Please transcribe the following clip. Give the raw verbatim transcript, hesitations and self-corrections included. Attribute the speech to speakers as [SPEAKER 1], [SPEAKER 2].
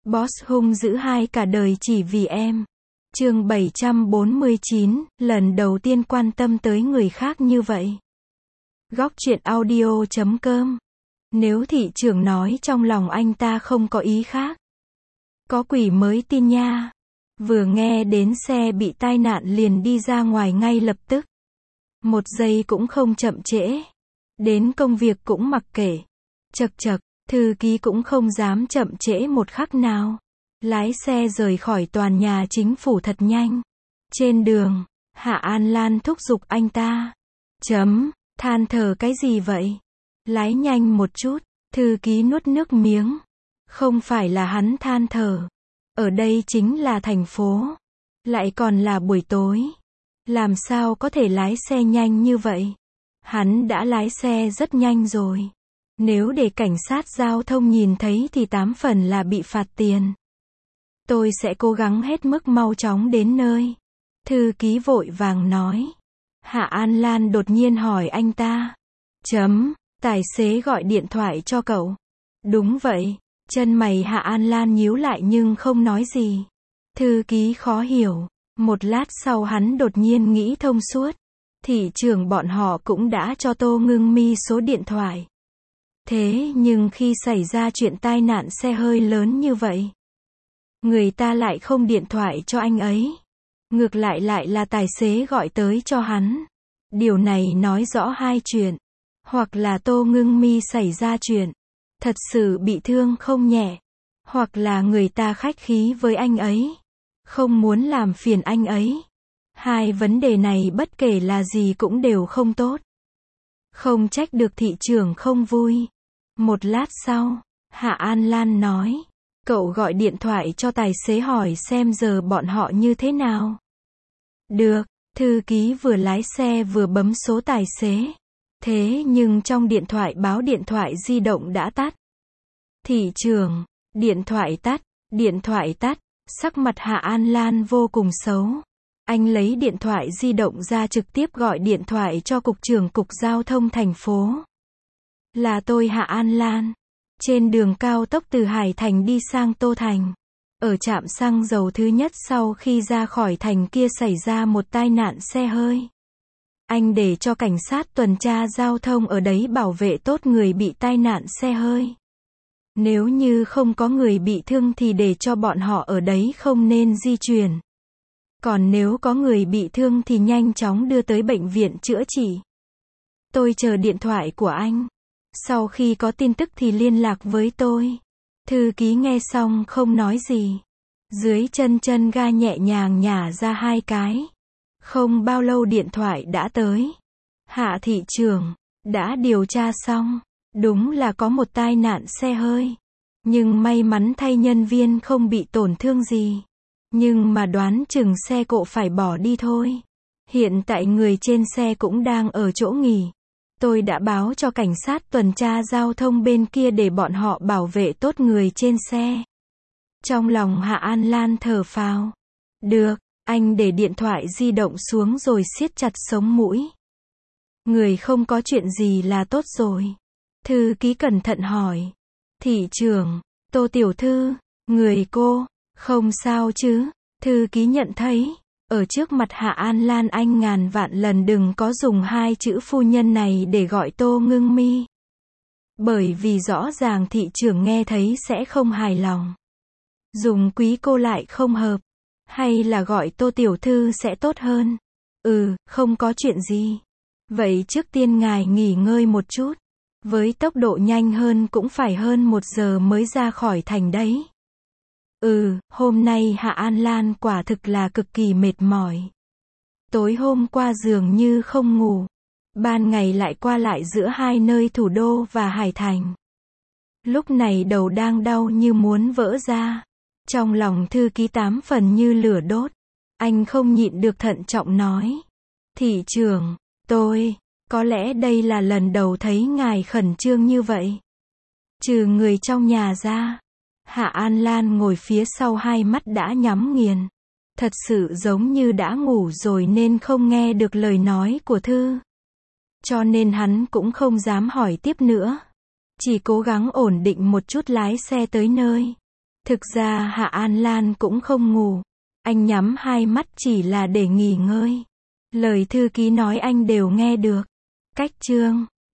[SPEAKER 1] Boss hung dữ hai cả đời chỉ vì em. Chương bảy trăm bốn mươi chín, lần đầu tiên quan tâm tới người khác như vậy. Góc truyện audio chấm com. Nếu thị trưởng nói trong lòng anh ta không có ý khác. Có quỷ mới tin nha. Vừa nghe đến xe bị tai nạn liền đi ra ngoài ngay lập tức. Một giây cũng không chậm trễ. Đến công việc cũng mặc kệ. Chật chật, thư ký cũng không dám chậm trễ một khắc nào. Lái xe rời khỏi tòa nhà chính phủ thật nhanh. Trên đường, Hạ An Lan thúc giục anh ta. Chấm, than thở cái gì vậy? Lái nhanh một chút, thư ký nuốt nước miếng. Không phải là hắn than thở. Ở đây chính là thành phố. Lại còn là buổi tối. Làm sao có thể lái xe nhanh như vậy? Hắn đã lái xe rất nhanh rồi. Nếu để cảnh sát giao thông nhìn thấy thì tám phần là bị phạt tiền. Tôi sẽ cố gắng hết mức mau chóng đến nơi. Thư ký vội vàng nói. Hạ An Lan đột nhiên hỏi anh ta. Chấm, tài xế gọi điện thoại cho cậu. Đúng vậy. Chân mày Hạ An Lan nhíu lại nhưng không nói gì. Thư ký khó hiểu. Một lát sau hắn đột nhiên nghĩ thông suốt. Thị trưởng bọn họ cũng đã cho Tô Ngưng Mi số điện thoại. Thế nhưng khi xảy ra chuyện tai nạn xe hơi lớn như vậy, người ta lại không điện thoại cho anh ấy. Ngược lại lại là tài xế gọi tới cho hắn. Điều này nói rõ hai chuyện. Hoặc là Tô Ngưng Mi xảy ra chuyện, thật sự bị thương không nhẹ. Hoặc là người ta khách khí với anh ấy, không muốn làm phiền anh ấy. Hai vấn đề này bất kể là gì cũng đều không tốt. Không trách được thị trưởng không vui. Một lát sau, Hạ An Lan nói. Cậu gọi điện thoại cho tài xế hỏi xem giờ bọn họ như thế nào. Được, thư ký vừa lái xe vừa bấm số tài xế. Thế nhưng trong điện thoại báo điện thoại di động đã tắt. Thị trưởng, điện thoại tắt, điện thoại tắt, sắc mặt Hạ An Lan vô cùng xấu. Anh lấy điện thoại di động ra trực tiếp gọi điện thoại cho cục trưởng cục giao thông thành phố. Là tôi Hạ An Lan. Trên đường cao tốc từ Hải Thành đi sang Tô Thành. Ở trạm xăng dầu thứ nhất sau khi ra khỏi thành kia xảy ra một tai nạn xe hơi. Anh để cho cảnh sát tuần tra giao thông ở đấy bảo vệ tốt người bị tai nạn xe hơi. Nếu như không có người bị thương thì để cho bọn họ ở đấy không nên di chuyển. Còn nếu có người bị thương thì nhanh chóng đưa tới bệnh viện chữa trị. Tôi chờ điện thoại của anh. Sau khi có tin tức thì liên lạc với tôi. Thư ký nghe xong không nói gì. Dưới chân chân ga nhẹ nhàng nhả ra hai cái. Không bao lâu điện thoại đã tới. Hạ thị trưởng, đã điều tra xong. Đúng là có một tai nạn xe hơi. Nhưng may mắn thay nhân viên không bị tổn thương gì. Nhưng mà đoán chừng xe cộ phải bỏ đi thôi. Hiện tại người trên xe cũng đang ở chỗ nghỉ. Tôi đã báo cho cảnh sát tuần tra giao thông bên kia để bọn họ bảo vệ tốt người trên xe. Trong lòng Hạ An Lan thở phào. Được, anh để điện thoại di động xuống rồi siết chặt sống mũi. Người không có chuyện gì là tốt rồi. Thư ký cẩn thận hỏi. Thị trưởng, Tô tiểu thư, người cô, không sao chứ? Thư ký nhận thấy. Ở trước mặt Hạ An Lan anh ngàn vạn lần đừng có dùng hai chữ phu nhân này để gọi Tô Ngưng Mi. Bởi vì rõ ràng thị trưởng nghe thấy sẽ không hài lòng. Dùng quý cô lại không hợp. Hay là gọi Tô tiểu thư sẽ tốt hơn. Ừ, không có chuyện gì. Vậy trước tiên ngài nghỉ ngơi một chút. Với tốc độ nhanh hơn cũng phải hơn một giờ mới ra khỏi thành đấy. Ừ, hôm nay Hạ An Lan quả thực là cực kỳ mệt mỏi. Tối hôm qua dường như không ngủ. Ban ngày lại qua lại giữa hai nơi thủ đô và Hải Thành. Lúc này đầu đang đau như muốn vỡ ra. Trong lòng thư ký tám phần như lửa đốt. Anh không nhịn được thận trọng nói. Thị trưởng, tôi, có lẽ đây là lần đầu thấy ngài khẩn trương như vậy. Trừ người trong nhà ra. Hạ An Lan ngồi phía sau hai mắt đã nhắm nghiền. Thật sự giống như đã ngủ rồi nên không nghe được lời nói của Thư. Cho nên hắn cũng không dám hỏi tiếp nữa. Chỉ cố gắng ổn định một chút lái xe tới nơi. Thực ra Hạ An Lan cũng không ngủ. Anh nhắm hai mắt chỉ là để nghỉ ngơi. Lời thư ký nói anh đều nghe được. Cách chương